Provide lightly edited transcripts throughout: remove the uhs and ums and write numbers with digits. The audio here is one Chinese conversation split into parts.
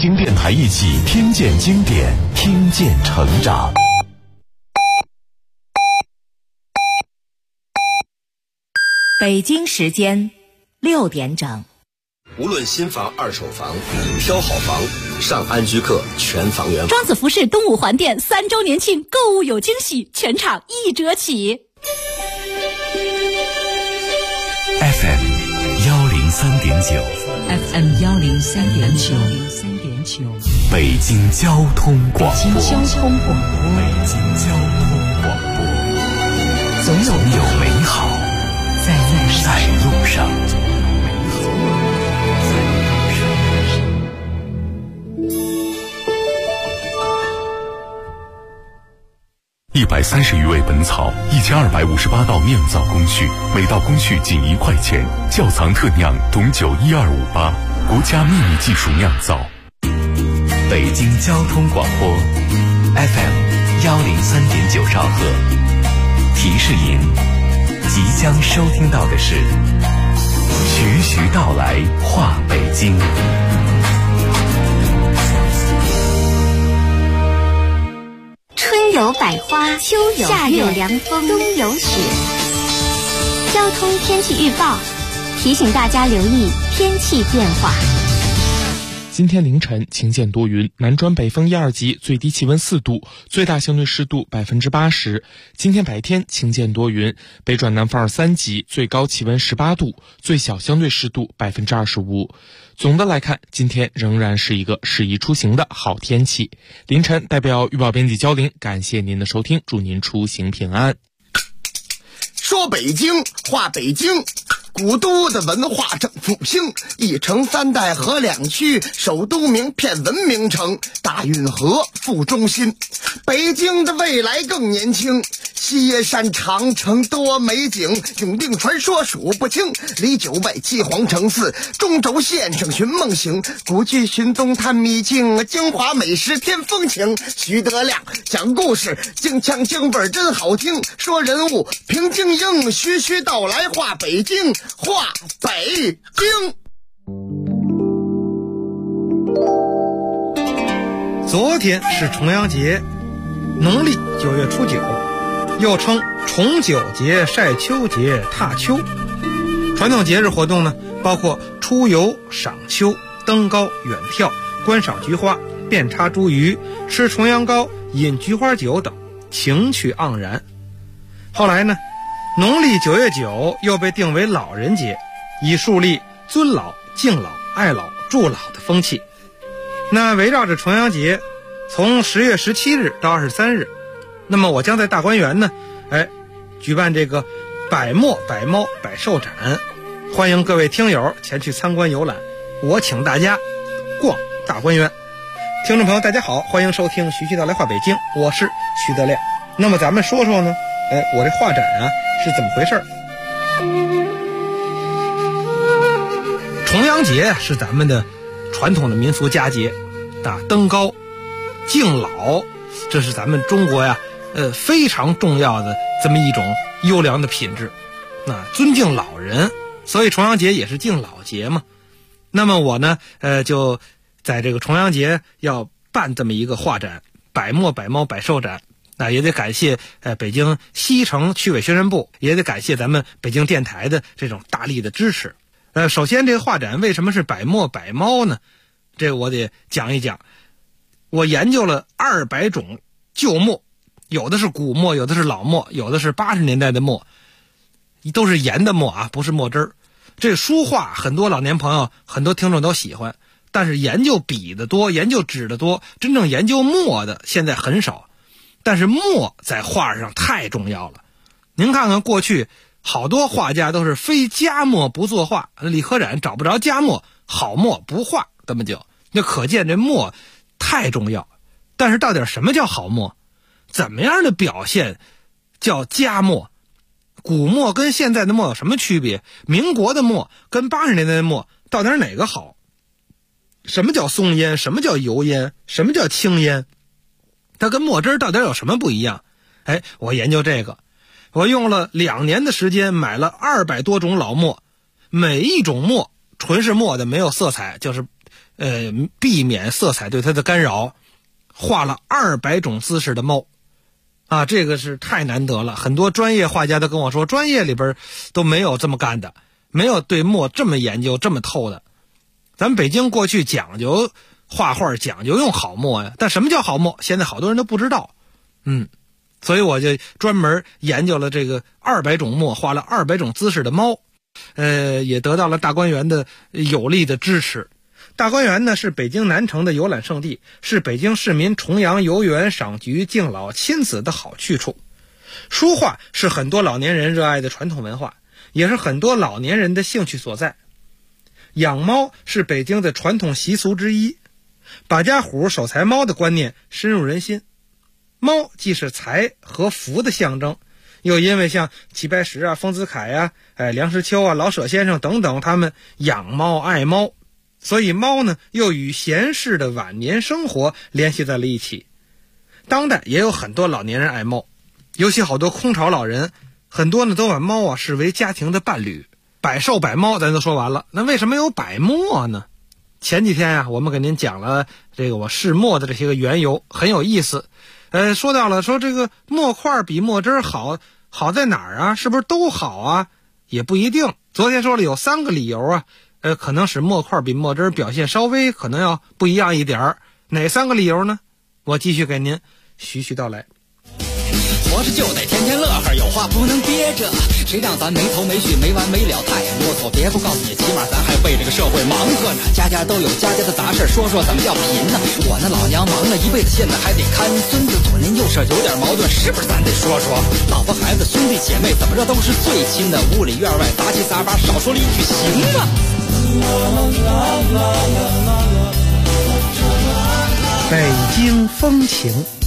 京电台一起听见经典，听见成长。 北京时间6点整。 无论新房、二手房，挑好房，上安居客全房源。 庄子服饰东五环店3周年庆，购物有惊喜，全场1折起。 FM 103.9 FM 103.9 北京交通广播。 北京交通广播，总有美好在路上。 130余味本草，1258道酿造工序，每道工序仅1块钱。窖藏特酿董酒12588，国家秘密技术酿造。 北京交通广播 FM 103.9兆赫。提示您，即将收听到的是徐徐道来话北京。 春有百花，秋有夏有凉风，冬有雪。交通天气预报提醒大家留意天气变化。 今天凌晨晴间多云，南转北风1、2级，最低气温4度，最大相对湿度80%。今天白天晴间多云，北转南风2、3级，最高气温18度，最小相对湿度25%。总的来看，今天仍然是一个适宜出行的好天气。凌晨代表预报编辑焦玲，感谢您的收听，祝您出行平安。 说北京话北京，古都的文化正复兴，一城3代河2区，首都名片文明城，大运河副中心。北京的未来更年轻，西耶山长城多美景，永定传说数不清，离9外7皇城4，中轴线上寻梦行，古迹寻踪探秘境，京华美食添风情。徐德亮讲故事，京腔京味真好听，说人物评京英，徐徐道来话北京，话北京。 昨天是重阳节，农历9月初9，又称重九节、晒秋节、踏秋。传统节日活动呢，包括出游、赏秋、登高、远眺、观赏菊花、遍插茱萸、吃重阳糕、饮菊花酒等，情趣盎然。后来呢，农历9月9又被定为老人节，以树立尊老、敬老、爱老、助老的风气。那围绕着重阳节，从10月17日到23日，那么我将在大观园呢，举办这个百墨百猫百兽展，欢迎各位听友前去参观游览。我请大家逛大观园。听众朋友大家好，欢迎收听徐徐道来话北京，我是徐德亮。那么咱们说说呢，我这画展啊是怎么回事？重阳节是咱们的传统的民俗佳节啊，登高敬老，这是咱们中国呀非常重要的这么一种优良的品质啊，尊敬老人，所以重阳节也是敬老节嘛。那么我呢就在这个重阳节要办这么一个画展，百墨百猫百兽展。那也得感谢北京西城区委宣传部，也得感谢咱们北京电台的这种大力的支持。首先这个画展为什么是百墨百猫呢？这个我得讲一讲。我研究了200种旧墨，有的是古墨，有的是老墨，有的是80年代的墨，都是研的墨啊，不是墨汁儿。这书画很多老年朋友很多听众都喜欢，但是研究笔的多，研究纸的多，真正研究墨的现在很少。但是墨在画上太重要了。您看看过去好多画家都是非佳墨不作画，李可染找不着佳墨，好墨不画，这么就那可见这墨太重要。但是到底什么叫好墨？怎么样的表现叫佳墨？古墨跟现在的墨有什么区别？民国的墨跟80年代的墨到底哪个好？什么叫松烟？什么叫油烟？什么叫青烟？它跟墨汁到底有什么不一样？我研究这个，我用了2年的时间，买了200多种老墨，每一种墨纯是墨的，没有色彩，就是避免色彩对它的干扰，画了200种姿势的猫啊，这个是太难得了。很多专业画家都跟我说，专业里边都没有这么干的，没有对墨这么研究这么透的。咱们北京过去讲究画画，讲究用好墨呀，但什么叫好墨，现在好多人都不知道。所以我就专门研究了这个200种墨，画了200种姿势的猫，也得到了大观园的有力的支持。大观园呢是北京南城的游览胜地，是北京市民重阳游园赏菊敬老亲子的好去处。书画是很多老年人热爱的传统文化，也是很多老年人的兴趣所在。养猫是北京的传统习俗之一，把家虎守财猫的观念深入人心。猫既是财和福的象征，又因为像齐白石啊、丰子恺啊、梁实秋啊、老舍先生等等，他们养猫爱猫，所以猫呢又与闲适的晚年生活联系在了一起。当代也有很多老年人爱猫，尤其好多空巢老人，很多呢都把猫啊视为家庭的伴侣。百兽百猫咱都说完了，那为什么有百墨呢？前几天啊，我们给您讲了这个我试墨的这些个缘由，很有意思。说到了说这个墨块比墨汁好在哪儿啊？是不是都好啊？也不一定。昨天说了有3个理由啊，可能使墨块比墨汁表现稍微可能要不一样一点儿。哪3个理由呢？我继续给您徐徐道来。 活着就得天天乐呵，有话不能憋着，谁让咱没头没绪没完没了，太啰嗦。别不告诉你，起码咱还为这个社会忙活着，家家都有家家的杂事，说说怎么叫贫呢？我那老娘忙了一辈子，现在还得看孙子，左邻右舍有点矛盾，是不是咱得说说？老婆孩子兄弟姐妹怎么着都是最亲的，屋里院外杂七杂八，少说了一句行吗？ 北京风情。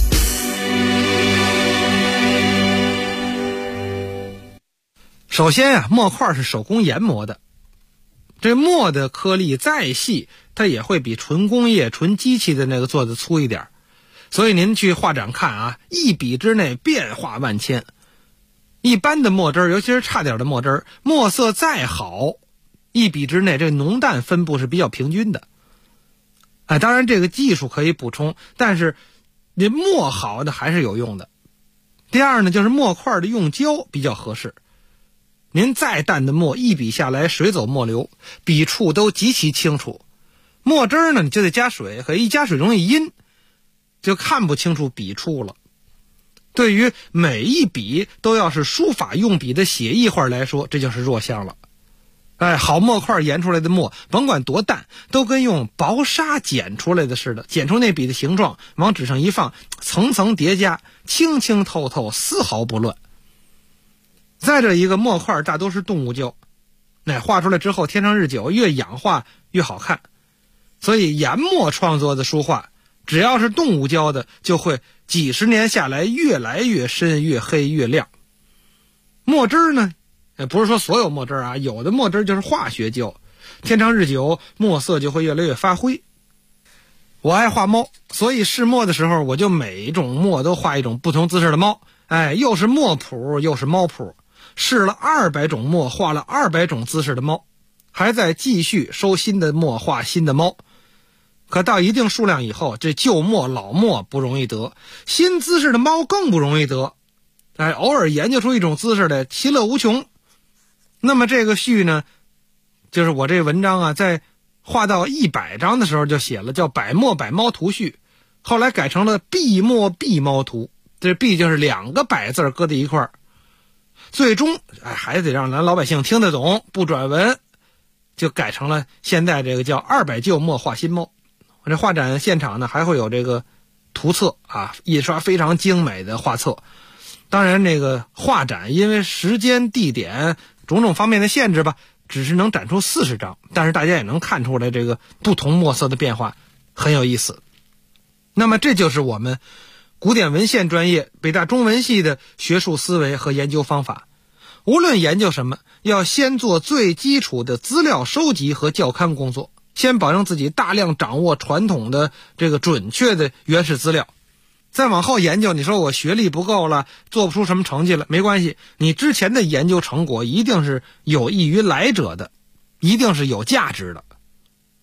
首先啊，墨块是手工研磨的，这墨的颗粒再细，它也会比纯工业纯机器的那个做的粗一点，所以您去画展看啊，一笔之内变化万千。一般的墨汁，尤其是差点的墨汁，墨色再好，一笔之内这浓淡分布是比较平均的。当然这个技术可以补充，但是你墨好的还是有用的。第二呢，就是墨块的用胶比较合适。您再淡的墨，一笔下来水走墨流，笔触都极其清楚。墨汁呢，你就得加水，可一加水容易阴，就看不清楚笔触了。对于每一笔都要是书法用笔的写意画来说，这就是弱项了。好墨块研出来的墨，甭管多淡，都跟用薄纱剪出来的似的，剪出那笔的形状，往纸上一放，层层叠加，清清透透，丝毫不乱。再者一个，墨块大多是动物胶，画出来之后天长日久，越氧化越好看。所以研墨创作的书画，只要是动物胶的，就会几十年下来越来越深，越黑越亮。墨汁呢，不是说所有墨汁啊，有的墨汁就是化学胶，天长日久，墨色就会越来越发灰。我爱画猫，所以试墨的时候，我就每一种墨都画一种不同姿势的猫，又是墨谱又是猫谱。试了200种墨，画了200种姿势的猫，还在继续收新的墨，画新的猫。可到一定数量以后，这旧墨老墨不容易得，新姿势的猫更不容易得。偶尔研究出一种姿势来，其乐无穷。那么这个序呢，就是我这文章啊，在画到100章的时候就写了，叫百墨百猫图序，后来改成了闭墨闭猫图。这闭就是2个百字搁在一块儿。最终还得让咱老百姓听得懂，不转文，就改成了现在这个叫200旧墨画新猫。我这画展现场呢，还会有这个图册啊，印刷非常精美的画册。当然这个画展因为时间地点种种方面的限制吧，只是能展出40张，但是大家也能看出来这个不同墨色的变化很有意思。那么这就是我们古典文献专业北大中文系的学术思维和研究方法。无论研究什么，要先做最基础的资料收集和校勘工作，先保证自己大量掌握传统的这个准确的原始资料。再往后研究，你说我学历不够了，做不出什么成绩了，没关系，你之前的研究成果一定是有益于来者的，一定是有价值的。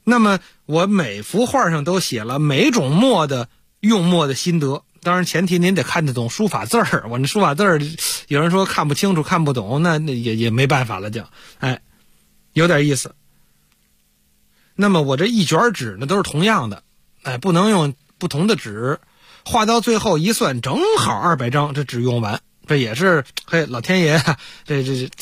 那么我每幅画上都写了每种墨的用墨的心得，当然前提您得看得懂书法字儿，我那书法字儿有人说看不清楚看不懂，那也没办法了，就有点意思。那么我这一卷纸呢都是同样的，不能用不同的纸，画到最后一算正好200张，这纸用完，这也是老天爷这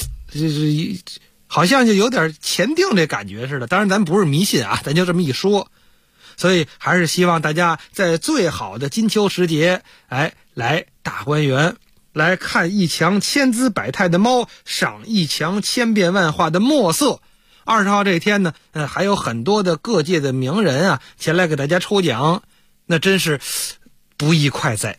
好像就有点前定这感觉似的。当然咱不是迷信啊，咱就这么一说。所以还是希望大家在最好的金秋时节，来大观园，来看一墙千姿百态的猫，赏一墙千变万化的墨色。20号这天呢，还有很多的各界的名人啊前来给大家抽奖，那真是不亦快哉。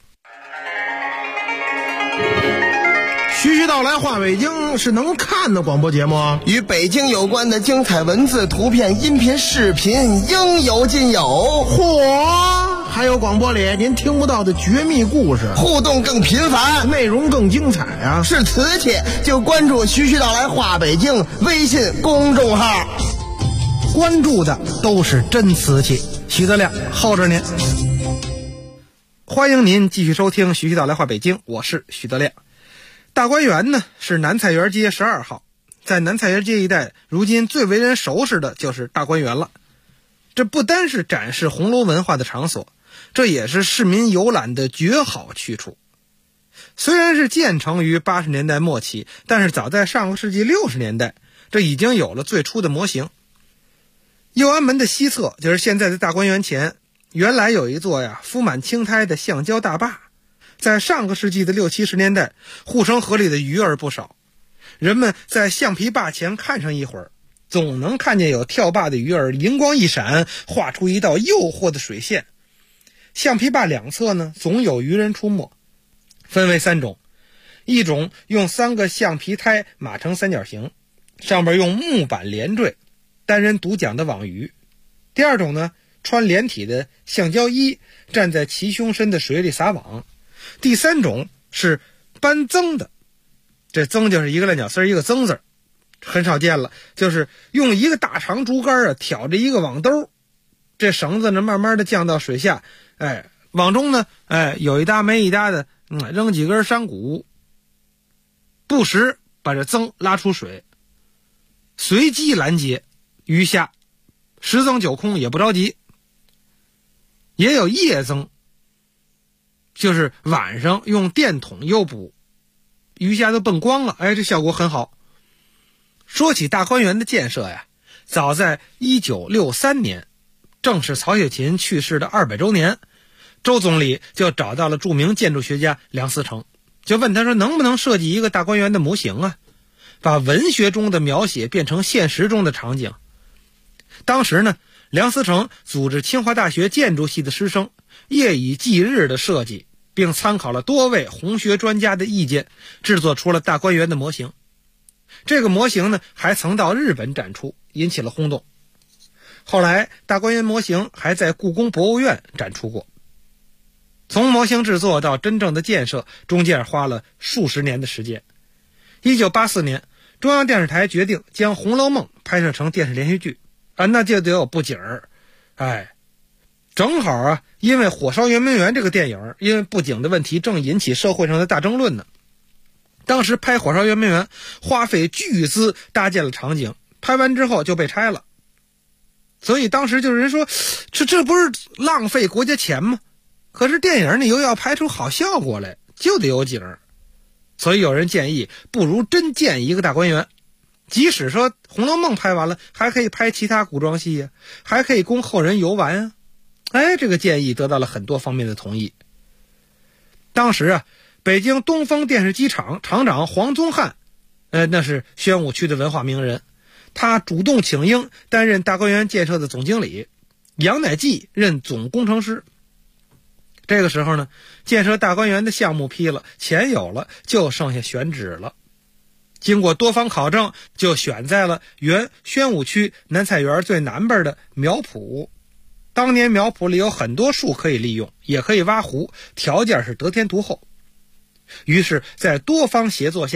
徐徐道来话北京是能看的广播节目， 与北京有关的精彩文字、图片、音频、视频应有尽有。 嚯，还有广播里您听不到的绝密故事， 互动更频繁， 内容更精彩啊！ 是瓷器就关注徐徐道来话北京微信公众号， 关注的都是真瓷器。徐德亮候着您，欢迎您继续收听徐徐道来话北京，我是徐德亮。大观园呢是南菜园街12号，在南菜园街一带，如今最为人熟识的就是大观园了。这不单是展示红楼文化的场所，这也是市民游览的绝好去处。虽然是建成于80年代末期，但是早在上个世纪60年代，这已经有了最初的模型。右安门的西侧，就是现在的大观园前，原来有一座敷满青苔的橡胶大坝。在上个世纪的60、70年代，护城河里的鱼儿不少，人们在橡皮坝前看上一会儿，总能看见有跳坝的鱼儿灵光一闪，画出一道诱惑的水线。橡皮坝两侧呢，总有渔人出没，分为3种，一种用3个橡皮胎码成三角形，上边用木板连缀，单人独桨的网鱼。第二种呢，穿连体的橡胶衣，站在齐胸深的水里撒网。第3种是搬增的，这增就是一个烂脚丝一个增字，很少见了，就是用一个大长竹竿挑着一个网兜，这绳子呢慢慢的降到水下，网中呢有一搭没一搭的扔几根山谷，不时把这增拉出水，随机拦截鱼虾，10增9空也不着急。也有夜增，就是晚上用电筒诱捕，鱼虾都蹦光了，这效果很好。说起大观园的建设早在1963年，正是曹雪芹去世的200周年，周总理就找到了著名建筑学家梁思成，就问他说能不能设计一个大观园的模型把文学中的描写变成现实中的场景。当时呢，梁思成组织清华大学建筑系的师生夜以继日的设计，并参考了多位红学专家的意见，制作出了大观园的模型。这个模型呢，还曾到日本展出，引起了轰动。后来大观园模型还在故宫博物院展出过。从模型制作到真正的建设，中间花了数十年的时间。1984年，中央电视台决定将《红楼梦》拍摄成电视连续剧，那就得有布景儿。正好因为《火烧圆明园》这个电影，因为布景的问题正引起社会上的大争论呢。当时拍《火烧圆明园》花费巨资搭建了场景，拍完之后就被拆了。所以当时就有人说，这不是浪费国家钱吗？可是电影你又要拍出好效果来，就得有景儿。所以有人建议，不如真建一个大观园。即使说《红楼梦》拍完了，还可以拍其他古装戏还可以供后人游玩这个建议得到了很多方面的同意。当时北京东风电视机厂厂长黄宗汉，那是宣武区的文化名人，他主动请缨担任大观园建设的总经理，杨乃济任总工程师。这个时候呢，建设大观园的项目批了，钱有了，就剩下选址了。经过多方考证，就选在了原宣武区南菜园最南边的苗圃。当年苗圃里有很多树可以利用，也可以挖湖，条件是得天独厚。于是在多方协作下，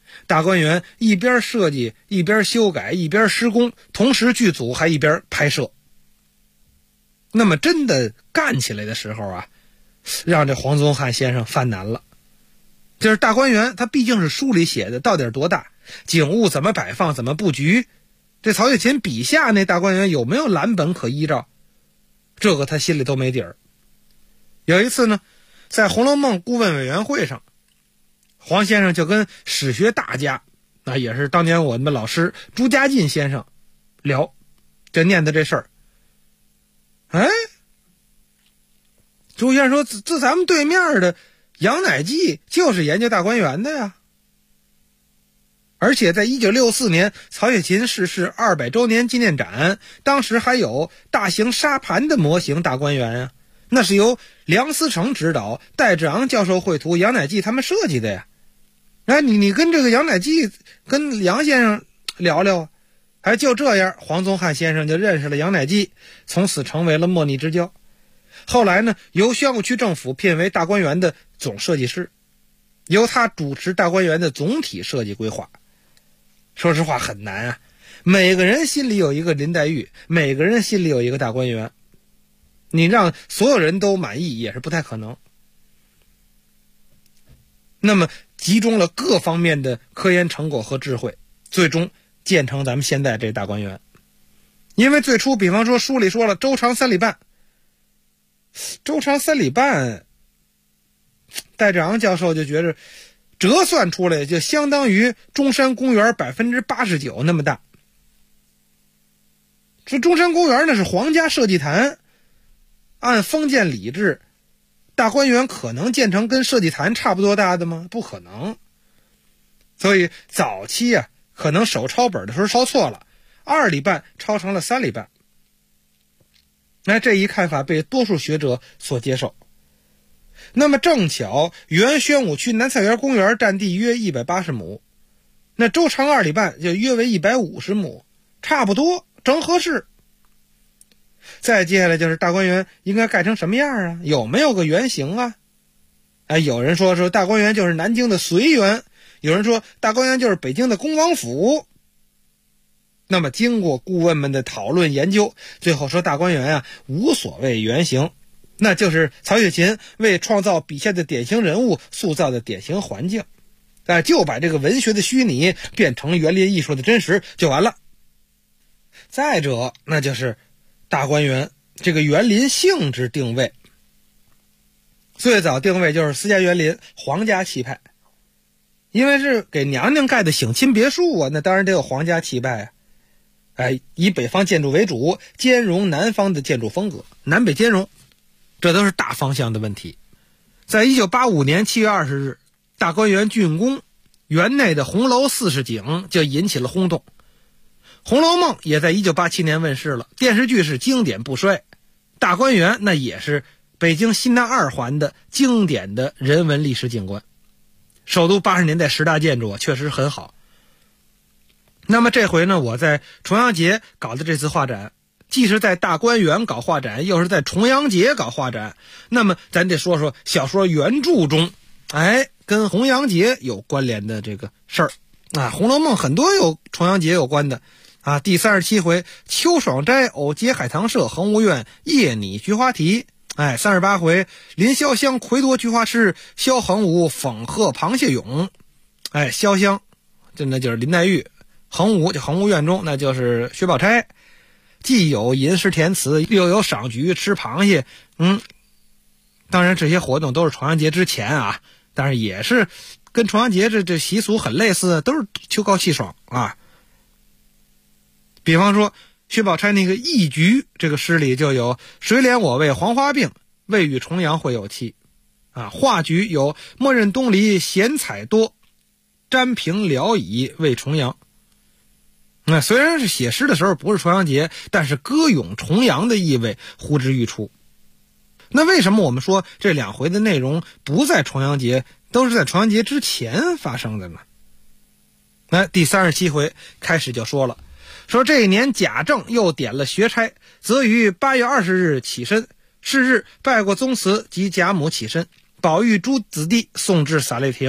大观园一边设计一边修改一边施工，同时剧组还一边拍摄。那么真的干起来的时候啊，让这黄宗汉先生犯难了。就是大观园它毕竟是书里写的，到底多大，景物怎么摆放怎么布局，这曹雪芹笔下那大观园有没有蓝本可依照，这个他心里都没底儿。有一次呢，在《红楼梦》顾问委员会上，黄先生就跟史学大家，那也是当年我们的老师朱家进先生聊，就念的这事儿。朱先生说，这咱们对面的杨乃济就是研究大观园的呀。而且在1964年曹雪芹逝世200周年纪念展，当时还有大型沙盘的模型大观园啊，那是由梁思成指导，戴志昂教授绘图，杨乃济他们设计的呀。你跟这个杨乃济跟杨先生聊聊啊。就这样，黄宗汉先生就认识了杨乃济，从此成为了莫逆之交。后来呢，由宣武区政府聘为大观园的总设计师，由他主持大观园的总体设计规划。说实话很难啊，每个人心里有一个林黛玉，每个人心里有一个大观园，你让所有人都满意也是不太可能。那么集中了各方面的科研成果和智慧，最终建成咱们现在这大观园。因为最初比方说书里说了周长3里半，周长3里半，戴志昂教授就觉着折算出来就相当于中山公园 89% 那么大。说中山公园那是皇家设计坛，按封建礼制，大观园可能建成跟设计坛差不多大的吗？不可能。所以早期啊，可能手抄本的时候抄错了，2里半抄成了3里半。这一看法被多数学者所接受。那么正巧原宣武区南菜园公园占地约180亩，那周长2里半就约为150亩，差不多正合适。再接下来就是大观园应该盖成什么样啊？有没有个原型啊？有人说大观园就是南京的随园，有人说大观园就是北京的恭王府。那么经过顾问们的讨论研究，最后说大观园啊无所谓原型，那就是曹雪芹为创造笔下的典型人物塑造的典型环境，就把这个文学的虚拟变成园林艺术的真实就完了。再者，那就是大观园这个园林性质定位，最早定位就是私家园林，皇家气派，因为是给娘娘盖的省亲别墅啊，那当然得有皇家气派啊。以北方建筑为主，兼容南方的建筑风格，南北兼容，这都是大方向的问题。在1985年7月20日，大观园竣工，园内的红楼40景就引起了轰动。红楼梦也在1987年问世了，电视剧是经典不衰，大观园那也是北京西南2环的经典的人文历史景观，首都80年代10大建筑确实很好。那么这回呢，我在重阳节搞的这次画展，既是在大观园搞画展，又是在重阳节搞画展，那么咱得说说小说原著中跟重阳节有关联的这个事儿啊。红楼梦很多有重阳节有关的啊，第37回秋爽斋偶结海棠社恒芜苑夜拟菊花题，38回林潇湘魁夺菊花诗，萧恒芜讽贺螃蟹咏。潇湘这那就是林黛玉，恒芜就恒芜苑中那就是薛宝钗，既有吟诗填词，又有赏菊吃螃蟹。当然这些活动都是重阳节之前啊，但是也是跟重阳节这习俗很类似，都是秋高气爽啊。比方说薛宝钗那个忆菊这个诗里就有谁怜我为黄花病，未与重阳会有期画菊有莫认东篱闲采多，沾屏聊以为重阳。虽然是写诗的时候不是重阳节，但是歌咏重阳的意味呼之欲出。那为什么我们说这2回的内容不在重阳节，都是在重阳节之前发生的呢？第37回开始就说了，说这一年贾政又点了学差，则于8月20日起身，是日拜过宗祠及贾母起身，宝玉诸子弟送至洒泪亭，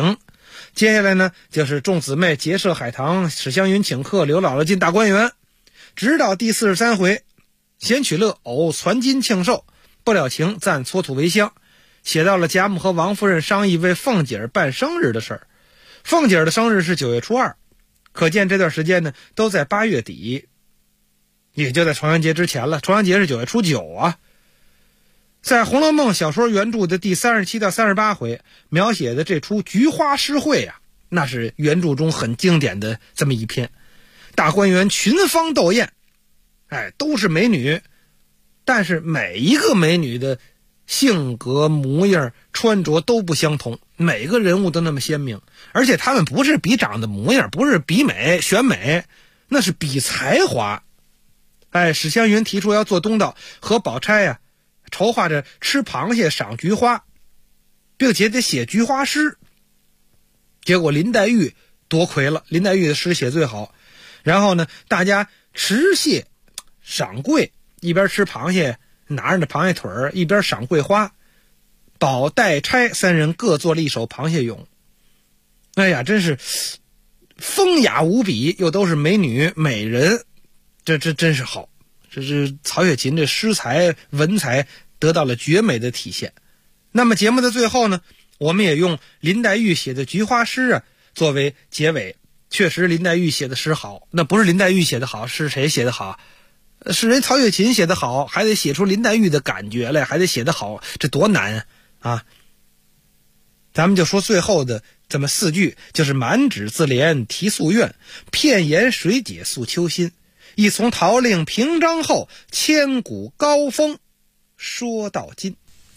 接下来呢，就是众姊妹结社海棠，史湘云请客，刘姥姥进大观园，直到第43回，闲取乐，偶攒金庆寿，不了情，暂搓土为香，写到了贾母和王夫人商议为凤姐儿办生日的事儿。凤姐儿的生日是9月初2，可见这段时间呢都在8月底，也就在重阳节之前了。重阳节是9月初9啊。在《红楼梦》小说原著的第37到38回描写的这出菊花诗会啊，那是原著中很经典的这么一篇。大观园群芳斗艳，都是美女，但是每一个美女的性格模样穿着都不相同，每个人物都那么鲜明，而且他们不是比长得模样，不是比美选美，那是比才华。史湘云提出要做东道，和宝钗呀筹划着吃螃蟹赏菊花，并且得写菊花诗。结果林黛玉夺魁了，林黛玉的诗写最好。然后呢，大家持蟹赏桂，一边吃螃蟹拿着螃蟹腿儿，一边赏桂花。宝黛钗三人各做了一首螃蟹咏。哎呀，真是风雅无比，又都是美女美人，这真是好。这是曹雪芹这诗才文才得到了绝美的体现。那么节目的最后呢，我们也用林黛玉写的菊花诗啊作为结尾。确实林黛玉写的诗好，那不是林黛玉写的好，是谁写的好？是人曹雪芹写的好，还得写出林黛玉的感觉来，还得写得好，这多难啊！咱们就说最后的这么4句，就是满纸自怜题夙愿，片言水解诉秋心，一从桃令平章后，千古高峰说到今。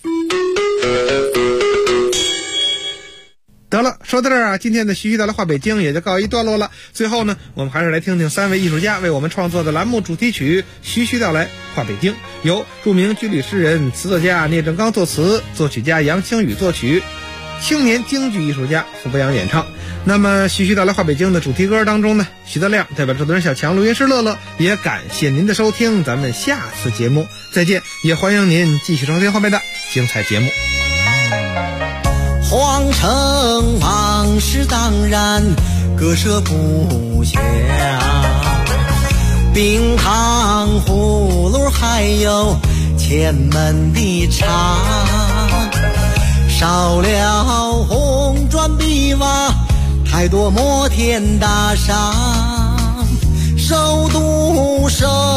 得了，说到这儿啊，今天的徐徐道来话北京也就告一段落了。最后呢，我们还是来听听3位艺术家为我们创作的栏目主题曲《徐徐道来话北京》，由著名军旅诗人、词作家聂政刚作词，作曲家杨清宇作曲，青年京剧艺术家傅博洋演唱。那么徐徐道来话北京的主题歌当中呢，徐德亮代表制作人小强、录音师乐乐，也感谢您的收听，咱们下次节目再见，也欢迎您继续收听后面的精彩节目。 皇城往事当然割舍不下，冰糖葫芦还有前门的茶，少了红砖碧瓦，太多摩天大厦，首都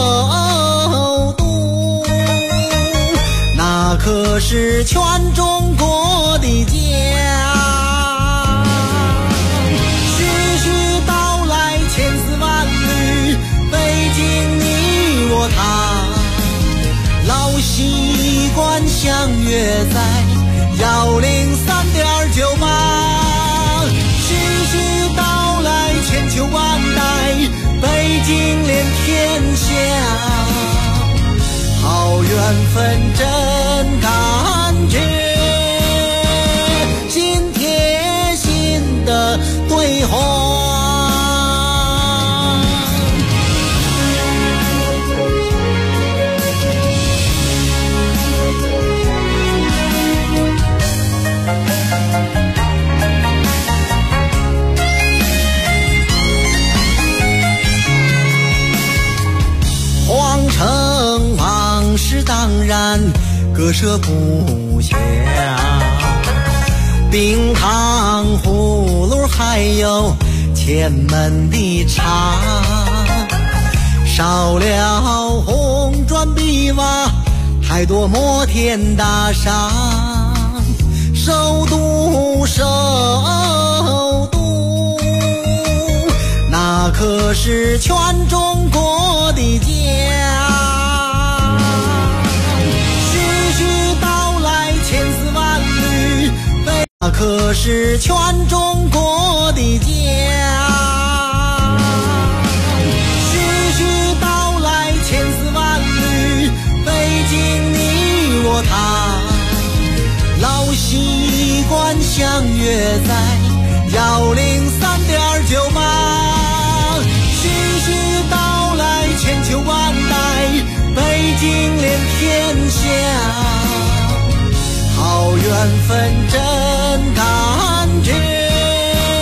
那可是全中国的家。徐徐道来千丝万缕，北京你我他，老习惯相约在103.98。徐徐道来千秋万代，北京连天下。好缘分真感觉，心贴心的对话。皇城往事当然割舍不下，冰糖葫芦还有前门的茶，少了红砖碧瓦，太多摩天大厦，首都那可是全中国的家。那可是全中国的家。徐徐道来千丝万缕，北京你我他，老习惯相约在103.98。徐徐道来千秋万代，北京连天下。好缘分真感觉。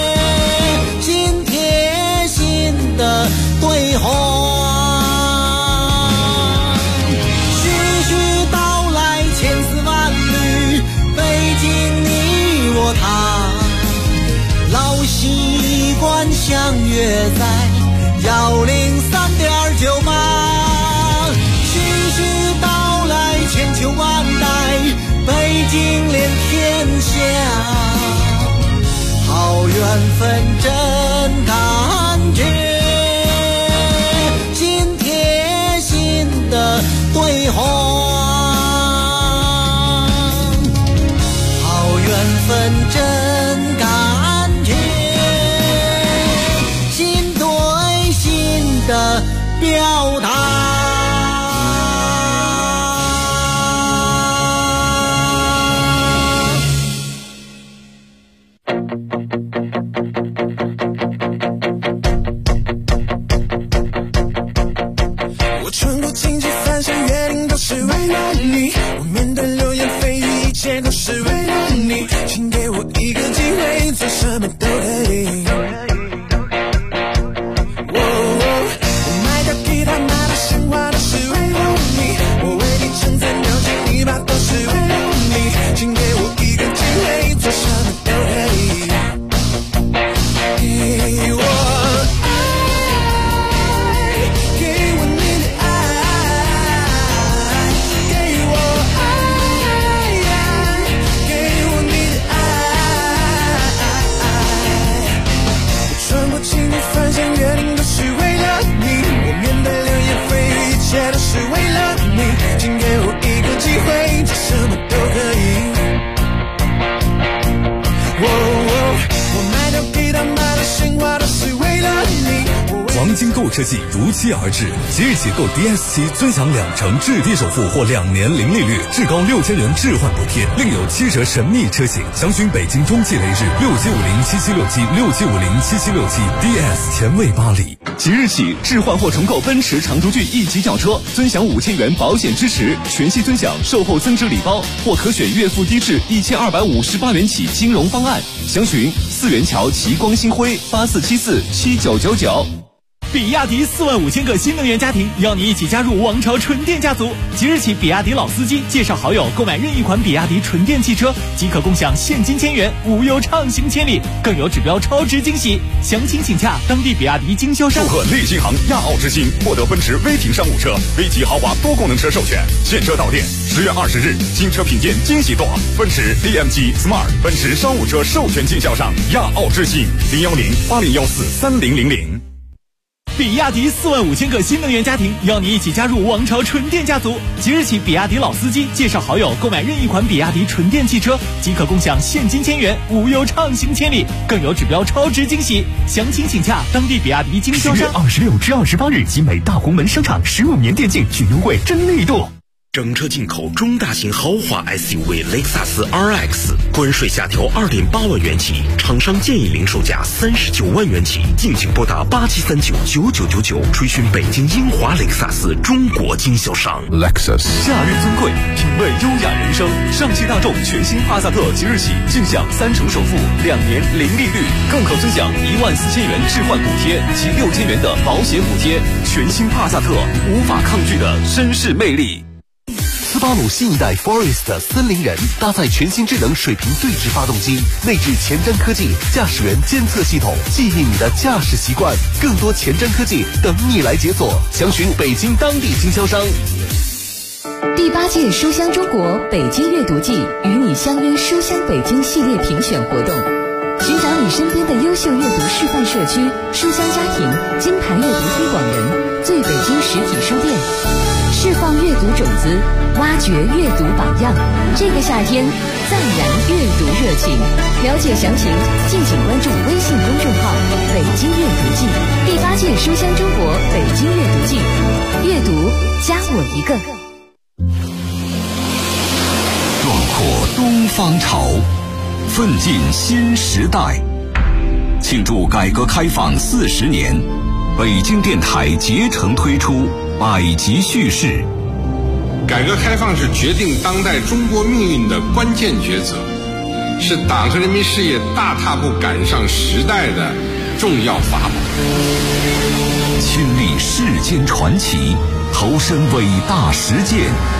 约在103.9吧。徐徐道来，千秋万代，北京连天下。好缘分真感觉，心贴心的对话。好缘分真感觉，心对心的表达。 我穿过荆棘翻山越岭都是为了你，我面对流言蜚语一切都是为了你，请给我一个机会，做什么都可以。我卖掉吉他卖到鲜花都是为了你，我为你撑伞掉进泥巴都是为了你，请给我一个机会，做什么都可以。给我翻山越岭都是为了你，我面对流言蜚语一切都是为了你，请给我一个机会，做什么都可以。我卖掉吉他卖到鲜花都是为了你。 黄金购车季如期而至，即日起购 DS7 尊享2成至低首付或2年零利率，至高6000元置换补贴，另有7折神秘车型。详询北京中汽雷日675077676767，DS 前卫巴黎。 即日起置换或重购奔驰长途骏1级轿车，尊享5000元保险支持，全系尊享售后增值礼包，或可选月付低至1258元起金融方案。详询4元桥齐光星辉84747999。 比亚迪45000个新能源家庭邀你一起加入王朝纯电家族。即日起，比亚迪老司机介绍好友购买任意款比亚迪纯电汽车，即可共享现金1000元，无忧畅行千里，更有指标超值惊喜。详情请洽当地比亚迪经销商。 祝贺利金行亚奥之星获得奔驰威霆商务车、V级豪华多功能车授权，现车到店。10月20日，新车品鉴惊喜多，奔驰 AMG Smart 奔驰商务车授权经销商亚奥之星，01080143000。 比亚迪45000个新能源家庭邀你一起加入王朝纯电家族。即日起，比亚迪老司机介绍好友购买任意款比亚迪纯电汽车，即可共享现金1000元，无忧畅行千里，更有指标超值惊喜。详情请洽当地比亚迪经销商。 10月26至28日，集美大红门商场15年电竞巨优惠真力度。 整车进口中大型豪华 SUV 雷克萨斯 RX， 关税下调2.8万元起，厂商建议零售价39万元起，敬请拨打87399999，垂询北京英华雷克萨斯中国经销商。 Lexus 驾驭尊贵，品味优雅人生。上汽大众全新帕萨特即日起尽享3成首付，2年零利率，更可尊享14000元置换补贴及6000元的保险补贴。全新帕萨特，无法抗拒的绅士魅力。 斯巴鲁新一代 Forest 森林人搭载全新智能水平对置发动机，内置前瞻科技驾驶员监测系统，记忆你的驾驶习惯。更多前瞻科技等你来解锁，详询北京当地经销商。 第8届书香中国北京阅读季与你相约书香北京系列评选活动，寻找你身边的优秀阅读示范社区、书香家庭、金牌阅读推广人、最北京实体书店，释放阅读种子，挖掘阅读榜样。这个夏天，暂燃阅读热情。了解详情，敬请关注微信公众号“北京阅读季”。第8届书香中国北京阅读季，阅读加我一个。 壮阔东方潮，奋进新时代。庆祝改革开放40年，北京电台竭诚推出百集叙事。 改革开放是决定当代中国命运的关键抉择，是党和人民事业大踏步赶上时代的重要法宝。 亲历世间传奇，投身伟大实践。